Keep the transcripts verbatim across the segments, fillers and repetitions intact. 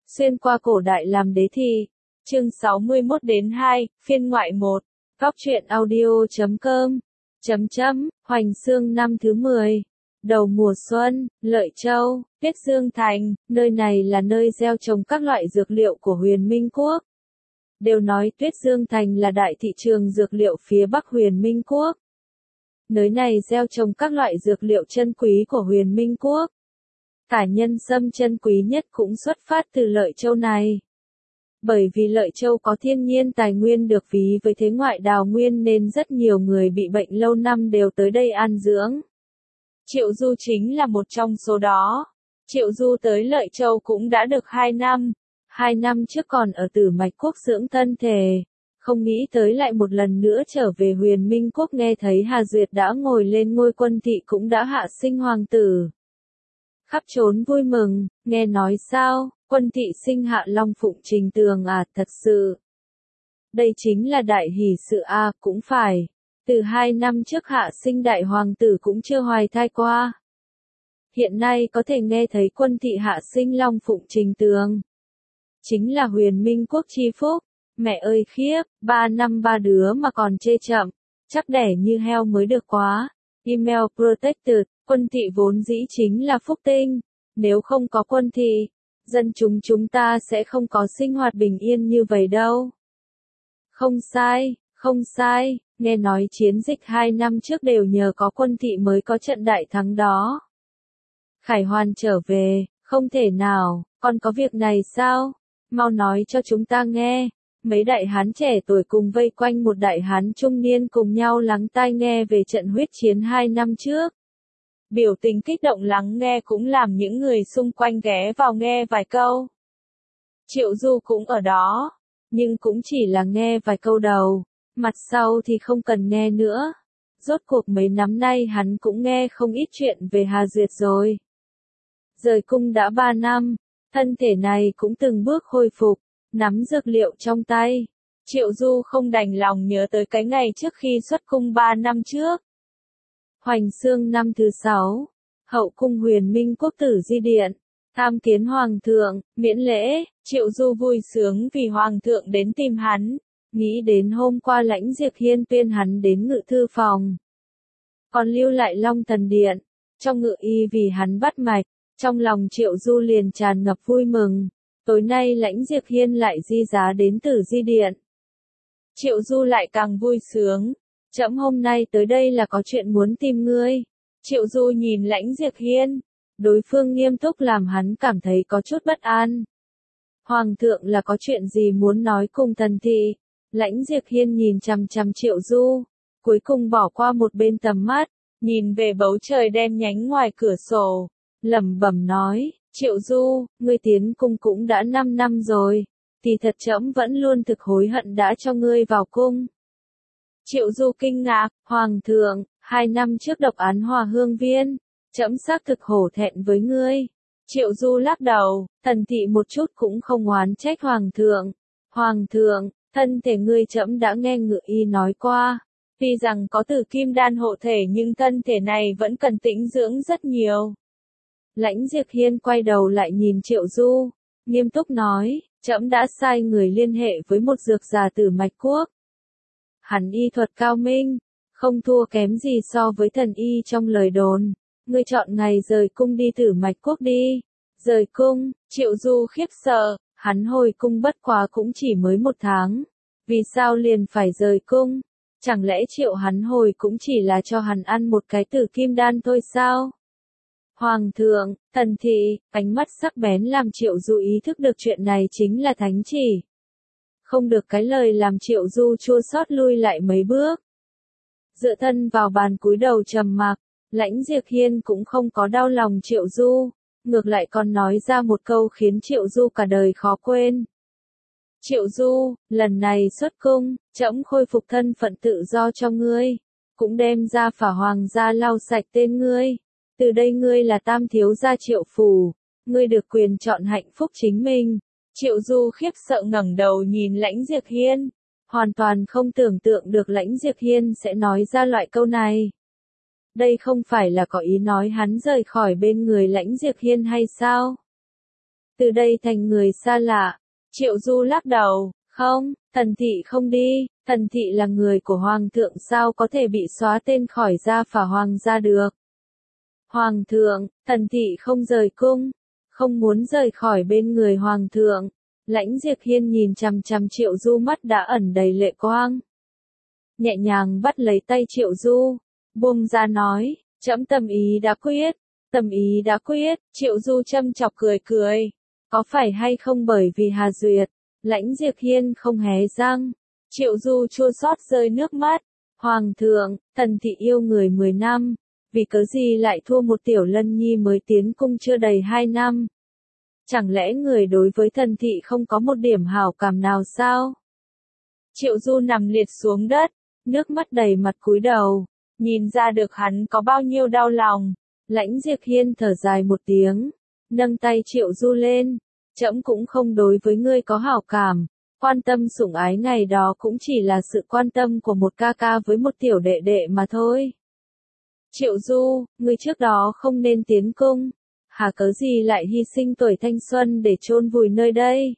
Xuyên qua cổ đại làm đế thi. Chương sáu mươi mốt đến hai, phiên ngoại một. Góc truyện audio chấm com. Chấm chấm, Hoành Xương năm thứ mười. Đầu mùa xuân, Lợi Châu, Tuyết Dương Thành, nơi này là nơi gieo trồng các loại dược liệu của Huyền Minh Quốc. Đều nói Tuyết Dương Thành là đại thị trường dược liệu phía Bắc Huyền Minh Quốc. Nơi này gieo trồng các loại dược liệu chân quý của Huyền Minh Quốc. Cả nhân sâm chân quý nhất cũng xuất phát từ Lợi Châu này. Bởi vì Lợi Châu có thiên nhiên tài nguyên được ví với thế ngoại đào nguyên nên rất nhiều người bị bệnh lâu năm đều tới đây an dưỡng. Triệu Du chính là một trong số đó. Triệu Du tới Lợi Châu cũng đã được hai năm. Hai năm trước còn ở Tử Mạch Quốc dưỡng thân thể. Không nghĩ tới lại một lần nữa trở về Huyền Minh Quốc, nghe thấy Hà Duyệt đã ngồi lên ngôi quân thị cũng đã hạ sinh hoàng tử. Khắp trốn vui mừng, nghe nói sao, quân thị sinh hạ Long Phụng Trình Tường à, thật sự. Đây chính là đại hỷ sự à, cũng phải. Từ hai năm trước hạ sinh đại hoàng tử cũng chưa hoài thai qua. Hiện nay có thể nghe thấy quân thị hạ sinh Long Phụng Trình Tường. Chính là Huyền Minh Quốc chi phúc. Mẹ ơi khiếp, ba năm ba đứa mà còn chê chậm. Chắc đẻ như heo mới được quá. Email protected. Quân thị vốn dĩ chính là phúc tinh, nếu không có quân thị, dân chúng chúng ta sẽ không có sinh hoạt bình yên như vậy đâu. Không sai, không sai, nghe nói chiến dịch hai năm trước đều nhờ có quân thị mới có trận đại thắng đó. Khải Hoàn trở về, không thể nào, còn có việc này sao? Mau nói cho chúng ta nghe. Mấy đại hán trẻ tuổi cùng vây quanh một đại hán trung niên cùng nhau lắng tai nghe về trận huyết chiến hai năm trước. Biểu tình kích động lắng nghe cũng làm những người xung quanh ghé vào nghe vài câu. Triệu Du cũng ở đó, nhưng cũng chỉ là nghe vài câu đầu, mặt sau thì không cần nghe nữa. Rốt cuộc mấy năm nay hắn cũng nghe không ít chuyện về Hà Duyệt rồi. Rời cung đã ba năm, thân thể này cũng từng bước khôi phục, nắm dược liệu trong tay. Triệu Du không đành lòng nhớ tới cái ngày trước khi xuất cung ba năm trước. Hoành Xương năm thứ sáu, hậu cung Huyền Minh Quốc tử di điện, tham kiến hoàng thượng, miễn lễ. Triệu Du vui sướng vì hoàng thượng đến tìm hắn, nghĩ đến hôm qua Lãnh Diệp Hiên tuyên hắn đến ngự thư phòng, còn lưu lại Long Thần điện, trong ngự y vì hắn bắt mạch, trong lòng Triệu Du liền tràn ngập vui mừng. Tối nay Lãnh Diệp Hiên lại di giá đến tử di điện. Triệu Du lại càng vui sướng. Trẫm hôm nay tới đây là có chuyện muốn tìm ngươi. Triệu Du nhìn Lãnh Diệp Hiên. Đối phương nghiêm túc làm hắn cảm thấy có chút bất an. Hoàng thượng là có chuyện gì muốn nói cùng thần thị? Lãnh Diệp Hiên nhìn chằm chằm Triệu Du. Cuối cùng bỏ qua một bên tầm mắt. Nhìn về bầu trời đen nhánh ngoài cửa sổ. Lẩm bẩm nói, Triệu Du, ngươi tiến cung cũng đã năm năm rồi. Thì thật trẫm vẫn luôn thực hối hận đã cho ngươi vào cung. Triệu Du kinh ngạc, hoàng thượng, hai năm trước độc án Hòa Hương Viên, trẫm xác thực hổ thẹn với ngươi. Triệu Du lắc đầu, thần thị một chút cũng không oán trách hoàng thượng. Hoàng thượng, thân thể ngươi trẫm đã nghe ngự y nói qua, tuy rằng có tử kim đan hộ thể nhưng thân thể này vẫn cần tĩnh dưỡng rất nhiều. Lãnh Diệp Hiên quay đầu lại nhìn Triệu Du, nghiêm túc nói, trẫm đã sai người liên hệ với một dược giả Tử Mạch Quốc. Hắn y thuật cao minh, không thua kém gì so với thần y trong lời đồn. Ngươi chọn ngày rời cung đi Tử Mạch Quốc đi. Rời cung, Triệu Du khiếp sợ, hắn hồi cung bất quá cũng chỉ mới một tháng. Vì sao liền phải rời cung? Chẳng lẽ triệu hắn hồi cũng chỉ là cho hắn ăn một cái tử kim đan thôi sao? Hoàng thượng, thần thị, ánh mắt sắc bén làm Triệu Du ý thức được chuyện này chính là thánh chỉ. Không được cái lời làm Triệu Du chua xót lui lại mấy bước. Dựa thân vào bàn cúi đầu trầm mặc, Lãnh Diệp Hiên cũng không có đau lòng Triệu Du, ngược lại còn nói ra một câu khiến Triệu Du cả đời khó quên. Triệu Du, lần này xuất cung, trẫm khôi phục thân phận tự do cho ngươi, cũng đem ra phả hoàng gia lau sạch tên ngươi. Từ đây ngươi là tam thiếu gia Triệu phủ, ngươi được quyền chọn hạnh phúc chính mình. Triệu Du khiếp sợ ngẩng đầu nhìn Lãnh Diệp Hiên, hoàn toàn không tưởng tượng được Lãnh Diệp Hiên sẽ nói ra loại câu này. Đây không phải là có ý nói hắn rời khỏi bên người Lãnh Diệp Hiên hay sao? Từ đây thành người xa lạ. Triệu Du lắc đầu, không, Tần Thị không đi, Tần Thị là người của Hoàng thượng sao có thể bị xóa tên khỏi gia phả Hoàng gia được. Hoàng thượng, Tần Thị không rời cung, không muốn rời khỏi bên người Hoàng thượng. Lãnh Diệp Hiên nhìn chằm chằm Triệu Du mắt đã ẩn đầy lệ quang. Nhẹ nhàng bắt lấy tay Triệu Du, buông ra nói, trẫm tâm ý đã quyết, tâm ý đã quyết. Triệu Du châm chọc cười cười, có phải hay không bởi vì Hà Duyệt. Lãnh Diệp Hiên không hé răng. Triệu Du chua xót rơi nước mắt. Hoàng thượng, Tần Thị yêu người mười năm, vì cớ gì lại thua một tiểu lân nhi mới tiến cung chưa đầy hai năm? Chẳng lẽ người đối với Tần Thị không có một điểm hảo cảm nào sao? Triệu Du nằm liệt xuống đất, nước mắt đầy mặt cúi đầu, nhìn ra được hắn có bao nhiêu đau lòng. Lãnh Diệp Hiên thở dài một tiếng, nâng tay Triệu Du lên, trẫm cũng không đối với ngươi có hảo cảm, quan tâm sủng ái ngày đó cũng chỉ là sự quan tâm của một ca ca với một tiểu đệ đệ mà thôi. Triệu Du, ngươi trước đó không nên tiến cung, hà cớ gì lại hy sinh tuổi thanh xuân để chôn vùi nơi đây?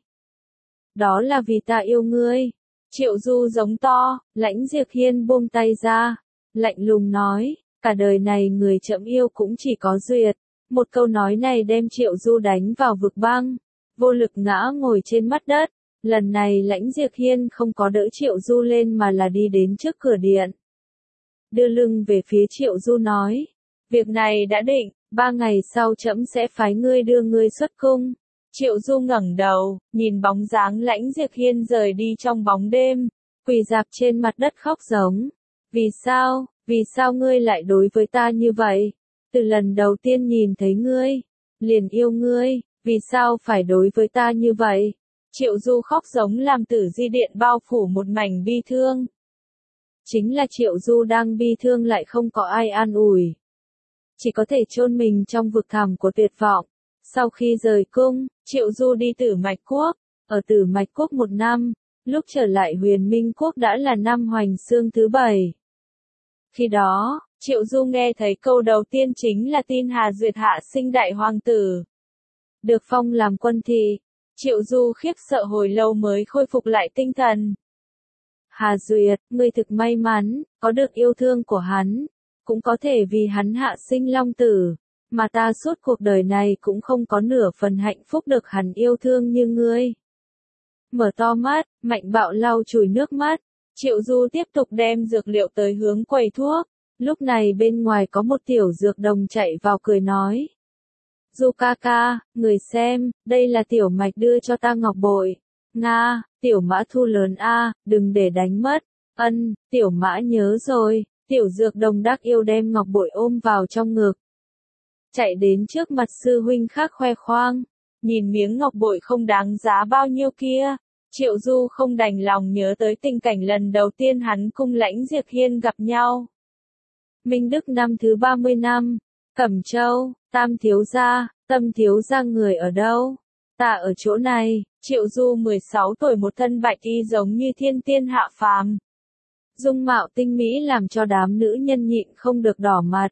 Đó là vì ta yêu ngươi. Triệu Du giống to. Lãnh Diệp Hiên buông tay ra, lạnh lùng nói, cả đời này người trẫm yêu cũng chỉ có Duyệt. Một câu nói này đem Triệu Du đánh vào vực băng, vô lực ngã ngồi trên mặt đất. Lần này Lãnh Diệp Hiên không có đỡ Triệu Du lên mà là đi đến trước cửa điện. Đưa lưng về phía Triệu Du nói, việc này đã định, ba ngày sau trẫm sẽ phái ngươi đưa ngươi xuất cung. Triệu Du ngẩng đầu, nhìn bóng dáng Lãnh Diệp Hiên rời đi trong bóng đêm, quỳ rạp trên mặt đất khóc giống. Vì sao, vì sao ngươi lại đối với ta như vậy? Từ lần đầu tiên nhìn thấy ngươi, liền yêu ngươi, vì sao phải đối với ta như vậy? Triệu Du khóc giống làm Tử Di Điện bao phủ một mảnh bi thương. Chính là Triệu Du đang bi thương lại không có ai an ủi. Chỉ có thể chôn mình trong vực thẳm của tuyệt vọng. Sau khi rời cung, Triệu Du đi Tử Mạch Quốc, ở Tử Mạch Quốc một năm, lúc trở lại Huyền Minh Quốc đã là năm Hoành Xương thứ bảy. Khi đó, Triệu Du nghe thấy câu đầu tiên chính là tin Hà Duyệt hạ sinh đại hoàng tử. Được phong làm quân thị, Triệu Du khiếp sợ hồi lâu mới khôi phục lại tinh thần. Hà Duyệt, ngươi thực may mắn, có được yêu thương của hắn, cũng có thể vì hắn hạ sinh long tử, mà ta suốt cuộc đời này cũng không có nửa phần hạnh phúc được hắn yêu thương như ngươi. Mở to mắt, Mạnh Bạo lau chùi nước mắt, Triệu Du tiếp tục đem dược liệu tới hướng quầy thuốc. Lúc này bên ngoài có một tiểu dược đồng chạy vào cười nói. Du ca ca, người xem, đây là tiểu mạch đưa cho ta ngọc bội. Nga, tiểu mã thu lớn a, đừng để đánh mất. Ân, tiểu mã nhớ rồi. Tiểu dược đồng đắc yêu đem ngọc bội ôm vào trong ngực. Chạy đến trước mặt sư huynh khác khoe khoang. Nhìn miếng ngọc bội không đáng giá bao nhiêu kia. Triệu Du không đành lòng nhớ tới tình cảnh lần đầu tiên hắn cùng Lãnh Diệp Hiên gặp nhau. Minh Đức năm thứ ba mươi năm. Cẩm Châu, Tam thiếu gia, Tâm thiếu gia người ở đâu? Ta ở chỗ này. Triệu Du mười sáu tuổi một thân bạch y giống như thiên tiên hạ phàm. Dung mạo tinh mỹ làm cho đám nữ nhân nhịn không được đỏ mặt.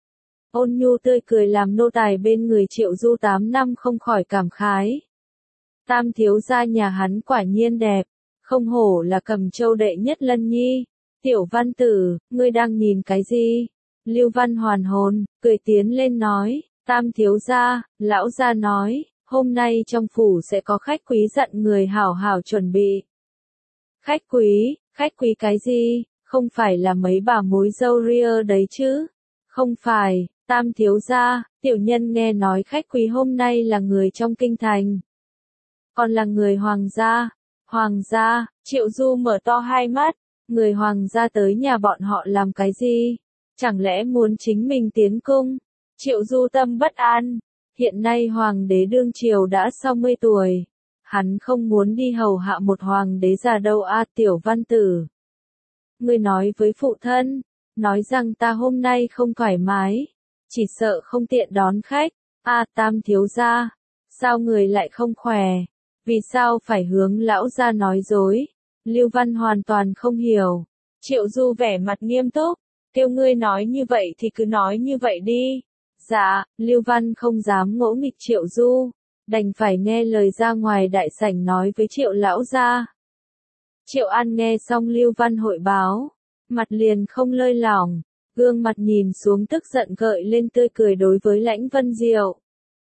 Ôn nhu tươi cười làm nô tài bên người Triệu Du tám năm không khỏi cảm khái. Tam thiếu gia nhà hắn quả nhiên đẹp, không hổ là Cẩm Châu đệ nhất lân nhi. Tiểu Văn Tử, ngươi đang nhìn cái gì? Lưu Văn hoàn hồn, cười tiến lên nói, Tam thiếu gia, lão gia nói, hôm nay trong phủ sẽ có khách quý dặn người hảo hảo chuẩn bị. Khách quý, khách quý cái gì? Không phải là mấy bà mối dâu ria đấy chứ? Không phải, Tam thiếu gia, tiểu nhân nghe nói khách quý hôm nay là người trong kinh thành. Còn là người hoàng gia. Hoàng gia, Triệu Du mở to hai mắt, người hoàng gia tới nhà bọn họ làm cái gì? Chẳng lẽ muốn chính mình tiến cung? Triệu Du tâm bất an. Hiện nay hoàng đế đương triều đã sáu mươi tuổi. Hắn không muốn đi hầu hạ một hoàng đế già đâu a. Tiểu Văn Tử. Ngươi nói với phụ thân, nói rằng ta hôm nay không thoải mái, chỉ sợ không tiện đón khách. A. Tam thiếu gia, sao người lại không khỏe? Vì sao phải hướng lão gia nói dối? Lưu Văn hoàn toàn không hiểu. Triệu Du vẻ mặt nghiêm túc, kêu ngươi nói như vậy thì cứ nói như vậy đi. Dạ, Lưu Văn không dám ngỗ nghịch Triệu Du, đành phải nghe lời ra ngoài đại sảnh nói với Triệu lão gia. Triệu An nghe xong Lưu Văn hội báo, mặt liền không lơi lỏng, gương mặt nhìn xuống tức giận gợi lên tươi cười đối với Lãnh Vân Diệu.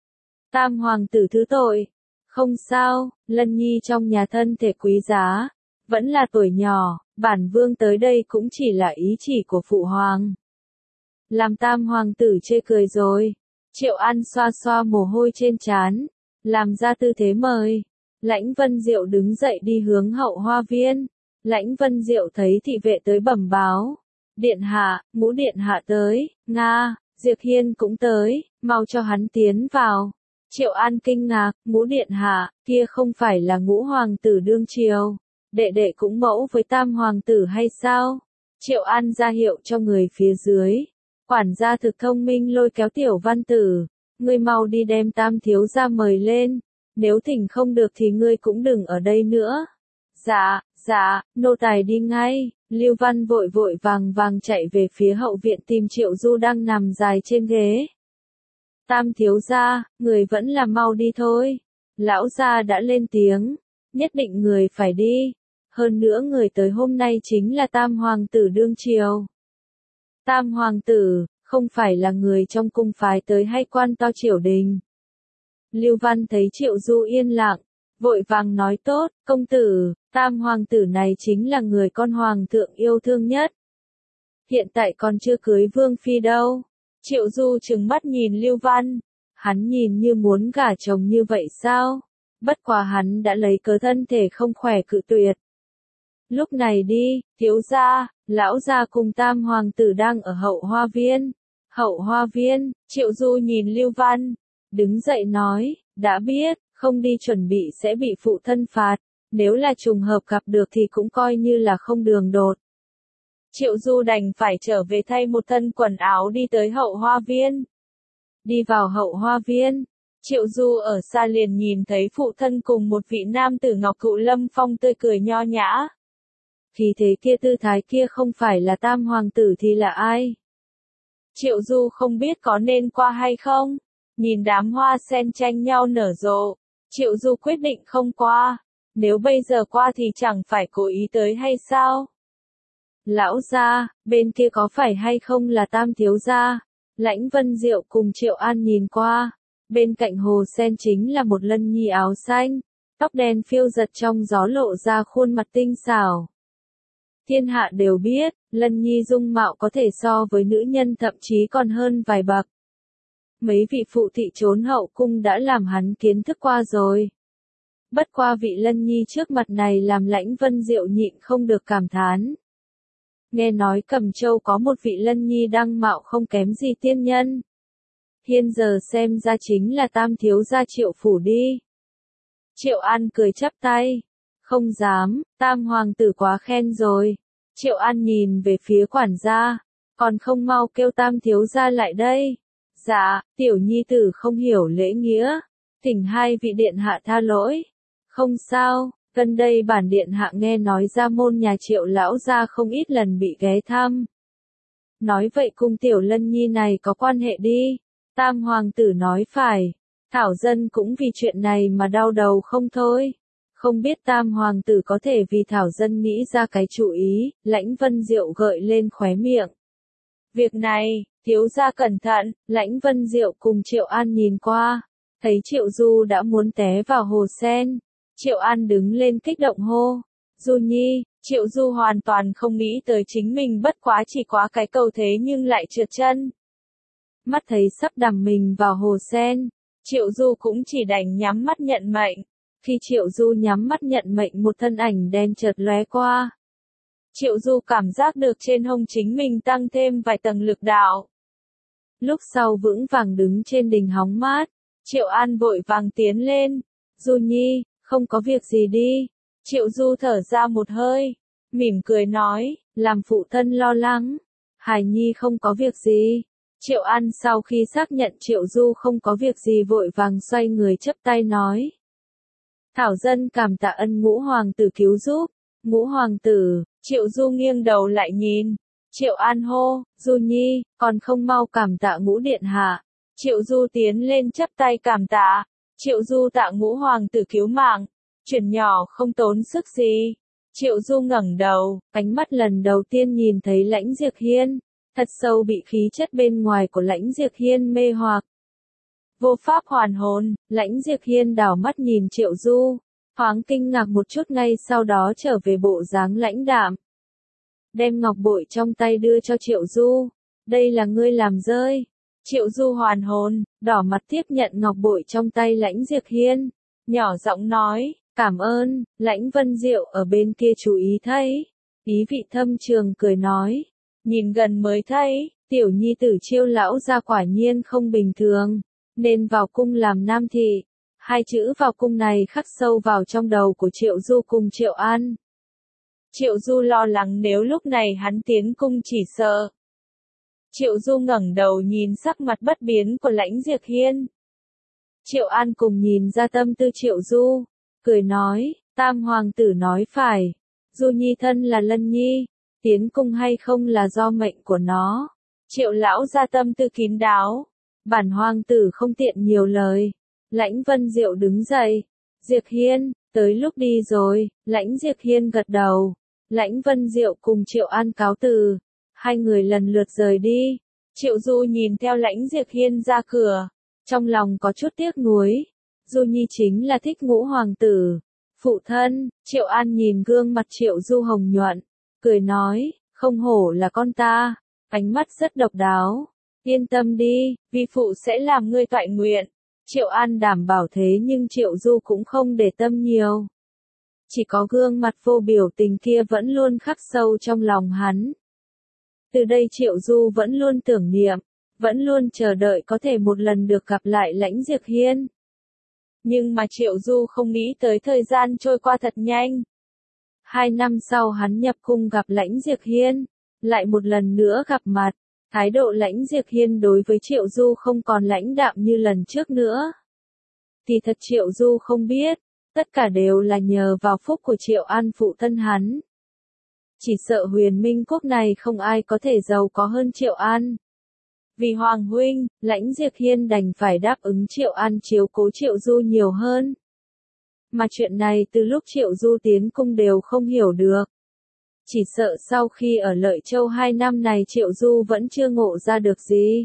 Tam hoàng tử thứ tội, không sao, Lân Nhi trong nhà thân thể quý giá, vẫn là tuổi nhỏ, bản vương tới đây cũng chỉ là ý chỉ của phụ hoàng. Làm tam hoàng tử chê cười rồi. Triệu An xoa xoa mồ hôi trên trán, làm ra tư thế mời. Lãnh Vân Diệu đứng dậy đi hướng hậu hoa viên. Lãnh Vân Diệu thấy thị vệ tới bẩm báo. Điện hạ, Ngũ điện hạ tới, Nga, Diệp Hiên cũng tới, mau cho hắn tiến vào. Triệu An kinh ngạc, Ngũ điện hạ, kia không phải là Ngũ hoàng tử đương triều, đệ đệ cũng mẫu với tam hoàng tử hay sao? Triệu An ra hiệu cho người phía dưới. Quản gia thực thông minh lôi kéo Tiểu Văn Tử, ngươi mau đi đem tam thiếu gia mời lên, nếu thỉnh không được thì ngươi cũng đừng ở đây nữa. Dạ, dạ, nô tài đi ngay. Lưu Văn vội vội vàng vàng chạy về phía hậu viện tìm Triệu Du đang nằm dài trên ghế. Tam thiếu gia, người vẫn là mau đi thôi. Lão gia đã lên tiếng, nhất định người phải đi. Hơn nữa người tới hôm nay chính là tam hoàng tử đương triều. Tam hoàng tử, không phải là người trong cung phái tới hay quan to triều đình. Lưu Văn thấy Triệu Du yên lặng, vội vàng nói tốt, công tử, tam hoàng tử này chính là người con hoàng thượng yêu thương nhất. Hiện tại còn chưa cưới vương phi đâu. Triệu Du trừng mắt nhìn Lưu Văn, hắn nhìn như muốn gả chồng như vậy sao? Bất quá hắn đã lấy cớ thân thể không khỏe cự tuyệt. Lúc này đi, thiếu gia, lão gia cùng tam hoàng tử đang ở hậu hoa viên. Hậu hoa viên, Triệu Du nhìn Lưu Văn, đứng dậy nói, đã biết, không đi chuẩn bị sẽ bị phụ thân phạt, nếu là trùng hợp gặp được thì cũng coi như là không đường đột. Triệu Du đành phải trở về thay một thân quần áo đi tới hậu hoa viên. Đi vào hậu hoa viên, Triệu Du ở xa liền nhìn thấy phụ thân cùng một vị nam tử ngọc thụ lâm phong tươi cười nho nhã. Khí thế kia tư thái kia không phải là tam hoàng tử thì là ai? Triệu Du không biết có nên qua hay không? Nhìn đám hoa sen tranh nhau nở rộ, Triệu Du quyết định không qua. Nếu bây giờ qua thì chẳng phải cố ý tới hay sao? Lão gia, bên kia có phải hay không là tam thiếu gia? Lãnh Vân Diệu cùng Triệu An nhìn qua. Bên cạnh hồ sen chính là một Lân Nhi áo xanh, tóc đen phiêu giật trong gió lộ ra khuôn mặt tinh xảo. Thiên hạ đều biết, Lân Nhi dung mạo có thể so với nữ nhân thậm chí còn hơn vài bậc. Mấy vị phụ thị trốn hậu cung đã làm hắn kiến thức qua rồi. Bất qua vị Lân Nhi trước mặt này làm Lãnh Vân Diệu nhịn không được cảm thán. Nghe nói Cẩm Châu có một vị Lân Nhi đăng mạo không kém gì tiên nhân. Hiện giờ xem ra chính là tam thiếu gia Triệu phủ đi. Triệu An cười chắp tay. Không dám, tam hoàng tử quá khen rồi. Triệu An nhìn về phía quản gia, còn không mau kêu tam thiếu gia lại đây. Dạ, tiểu nhi tử không hiểu lễ nghĩa, thỉnh hai vị điện hạ tha lỗi. Không sao, gần đây bản điện hạ nghe nói ra môn nhà Triệu lão gia không ít lần bị ghé thăm. Nói vậy cùng tiểu Lân Nhi này có quan hệ đi. Tam hoàng tử nói phải, Thảo dân cũng vì chuyện này mà đau đầu không thôi. Không biết tam hoàng tử có thể vì Thảo dân nghĩ ra cái chủ ý, Lãnh Vân Diệu gợi lên khóe miệng. Việc này, thiếu gia cẩn thận, Lãnh Vân Diệu cùng Triệu An nhìn qua, thấy Triệu Du đã muốn té vào hồ sen. Triệu An đứng lên kích động hô, Du Nhi. Triệu Du hoàn toàn không nghĩ tới chính mình bất quá chỉ quá cái cầu thế nhưng lại trượt chân. Mắt thấy sắp đắm mình vào hồ sen, Triệu Du cũng chỉ đành nhắm mắt nhận mệnh. Khi Triệu Du nhắm mắt nhận mệnh một thân ảnh đen chợt lóe qua. Triệu Du cảm giác được trên hông chính mình tăng thêm vài tầng lực đạo. Lúc sau vững vàng đứng trên đỉnh hóng mát, Triệu An vội vàng tiến lên. Du Nhi, không có việc gì đi. Triệu Du thở ra một hơi, mỉm cười nói, làm phụ thân lo lắng. Hải Nhi không có việc gì. Triệu An sau khi xác nhận Triệu Du không có việc gì vội vàng xoay người chắp tay nói. Thảo dân cảm tạ ân Ngũ hoàng tử cứu giúp. Ngũ hoàng tử, Triệu Du nghiêng đầu lại nhìn. Triệu An hô, Du Nhi, còn không mau cảm tạ Ngũ điện hạ. Triệu Du tiến lên chắp tay cảm tạ. Triệu Du tạ Ngũ hoàng tử cứu mạng, chuyện nhỏ không tốn sức gì. Triệu Du ngẩng đầu, ánh mắt lần đầu tiên nhìn thấy Lãnh Diệp Hiên, thật sâu bị khí chất bên ngoài của Lãnh Diệp Hiên mê hoặc. Vô pháp hoàn hồn, Lãnh Diệp Hiên đảo mắt nhìn Triệu Du, thoáng kinh ngạc một chút ngay sau đó trở về bộ dáng lãnh đạm. Đem ngọc bội trong tay đưa cho Triệu Du, đây là ngươi làm rơi. Triệu Du hoàn hồn, đỏ mặt tiếp nhận ngọc bội trong tay Lãnh Diệp Hiên, nhỏ giọng nói, cảm ơn. Lãnh Vân Diệu ở bên kia chú ý thấy, ý vị thâm trường cười nói, nhìn gần mới thấy, tiểu nhi tử Chiêu lão gia quả nhiên không bình thường, nên vào cung làm nam thị. Hai chữ vào cung này khắc sâu vào trong đầu của Triệu Du cùng Triệu An. Triệu Du lo lắng nếu lúc này hắn tiến cung chỉ sợ. Triệu Du ngẩng đầu nhìn sắc mặt bất biến của Lãnh Diệp Hiên. Triệu An cùng nhìn ra tâm tư Triệu Du, cười nói, Tam hoàng tử nói phải, Du nhi thân là Lân nhi, tiến cung hay không là do mệnh của nó. Triệu lão ra tâm tư kín đáo, bản hoàng tử không tiện nhiều lời. Lãnh Vân Diệu đứng dậy, Diệp Hiên, tới lúc đi rồi. Lãnh Diệp Hiên gật đầu, Lãnh Vân Diệu cùng Triệu An cáo từ, hai người lần lượt rời đi. Triệu Du nhìn theo Lãnh Diệp Hiên ra cửa, trong lòng có chút tiếc nuối. Du nhi chính là thích Ngũ hoàng tử. Phụ thân. Triệu An nhìn gương mặt Triệu Du hồng nhuận, cười nói, không hổ là con ta, ánh mắt rất độc đáo. Yên tâm đi, vi phụ sẽ làm ngươi toại nguyện. Triệu An đảm bảo thế nhưng Triệu Du cũng không để tâm nhiều. Chỉ có gương mặt vô biểu tình kia vẫn luôn khắc sâu trong lòng hắn. Từ đây Triệu Du vẫn luôn tưởng niệm, vẫn luôn chờ đợi có thể một lần được gặp lại Lãnh Diệp Hiên. Nhưng mà Triệu Du không nghĩ tới thời gian trôi qua thật nhanh. Hai năm sau hắn nhập cung gặp Lãnh Diệp Hiên, lại một lần nữa gặp mặt. Thái độ Lãnh Diệp Hiên đối với Triệu Du không còn lãnh đạm như lần trước nữa. Thì thật Triệu Du không biết, tất cả đều là nhờ vào phúc của Triệu An phụ thân hắn. Chỉ sợ Huyền Minh quốc này không ai có thể giàu có hơn Triệu An. Vì Hoàng huynh, Lãnh Diệp Hiên đành phải đáp ứng Triệu An chiếu cố Triệu Du nhiều hơn. Mà chuyện này từ lúc Triệu Du tiến cung đều không hiểu được. Chỉ sợ sau khi ở Lợi Châu hai năm này Triệu Du vẫn chưa ngộ ra được gì.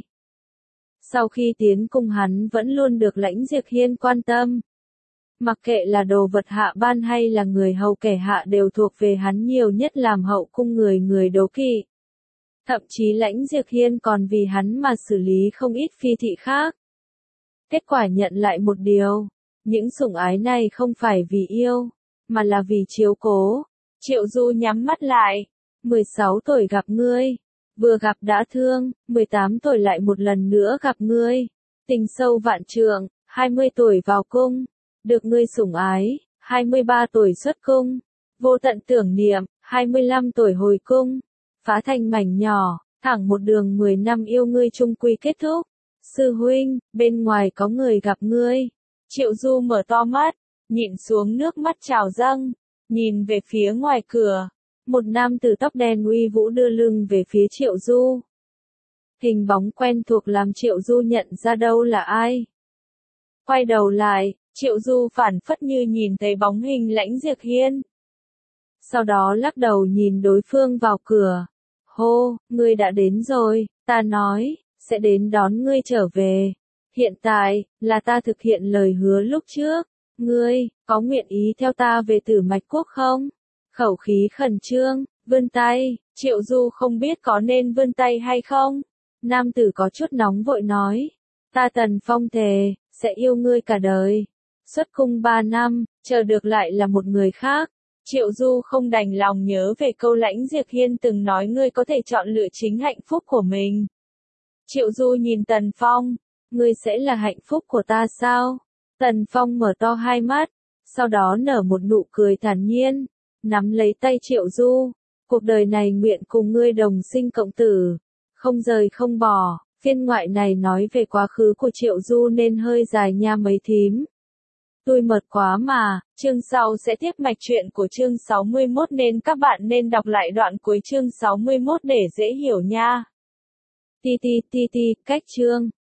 Sau khi tiến cung hắn vẫn luôn được Lãnh Diệp Hiên quan tâm. Mặc kệ là đồ vật hạ ban hay là người hầu kẻ hạ đều thuộc về hắn nhiều nhất làm hậu cung người người đố kỵ. Thậm chí Lãnh Diệp Hiên còn vì hắn mà xử lý không ít phi thị khác. Kết quả nhận lại một điều, những sủng ái này không phải vì yêu, mà là vì chiếu cố. Triệu Du nhắm mắt lại, mười sáu tuổi gặp ngươi, vừa gặp đã thương, mười tám tuổi lại một lần nữa gặp ngươi, tình sâu vạn trượng, hai mươi tuổi vào cung, được ngươi sủng ái, hai mươi ba tuổi xuất cung, vô tận tưởng niệm, hai mươi lăm tuổi hồi cung, phá thành mảnh nhỏ, thẳng một đường mười năm yêu ngươi chung quy kết thúc. Sư huynh, bên ngoài có người gặp ngươi. Triệu Du mở to mắt, nhịn xuống nước mắt trào dâng. Nhìn về phía ngoài cửa, một nam tử tóc đen uy vũ đưa lưng về phía Triệu Du. Hình bóng quen thuộc làm Triệu Du nhận ra đâu là ai. Quay đầu lại, Triệu Du phản phất như nhìn thấy bóng hình Lãnh Diệp Hiên. Sau đó lắc đầu nhìn đối phương vào cửa. Hô, ngươi đã đến rồi, ta nói, sẽ đến đón ngươi trở về. Hiện tại, là ta thực hiện lời hứa lúc trước. Ngươi, có nguyện ý theo ta về Tử Mạch Quốc không? Khẩu khí khẩn trương, vươn tay. Triệu Du không biết có nên vươn tay hay không. Nam tử có chút nóng vội nói. Ta Tần Phong thề, sẽ yêu ngươi cả đời. Xuất cung ba năm, chờ được lại là một người khác. Triệu Du không đành lòng nhớ về câu Lãnh Diệp Hiên từng nói ngươi có thể chọn lựa chính hạnh phúc của mình. Triệu Du nhìn Tần Phong. Ngươi sẽ là hạnh phúc của ta sao? Tần Phong mở to hai mắt, sau đó nở một nụ cười thản nhiên, nắm lấy tay Triệu Du. Cuộc đời này nguyện cùng ngươi đồng sinh cộng tử, không rời không bỏ. Phiên ngoại này nói về quá khứ của Triệu Du nên hơi dài nha mấy thím. Tôi mệt quá mà, chương sau sẽ tiếp mạch chuyện của chương sáu mươi mốt nên các bạn nên đọc lại đoạn cuối chương sáu mươi mốt để dễ hiểu nha. Ti ti ti ti, cách chương.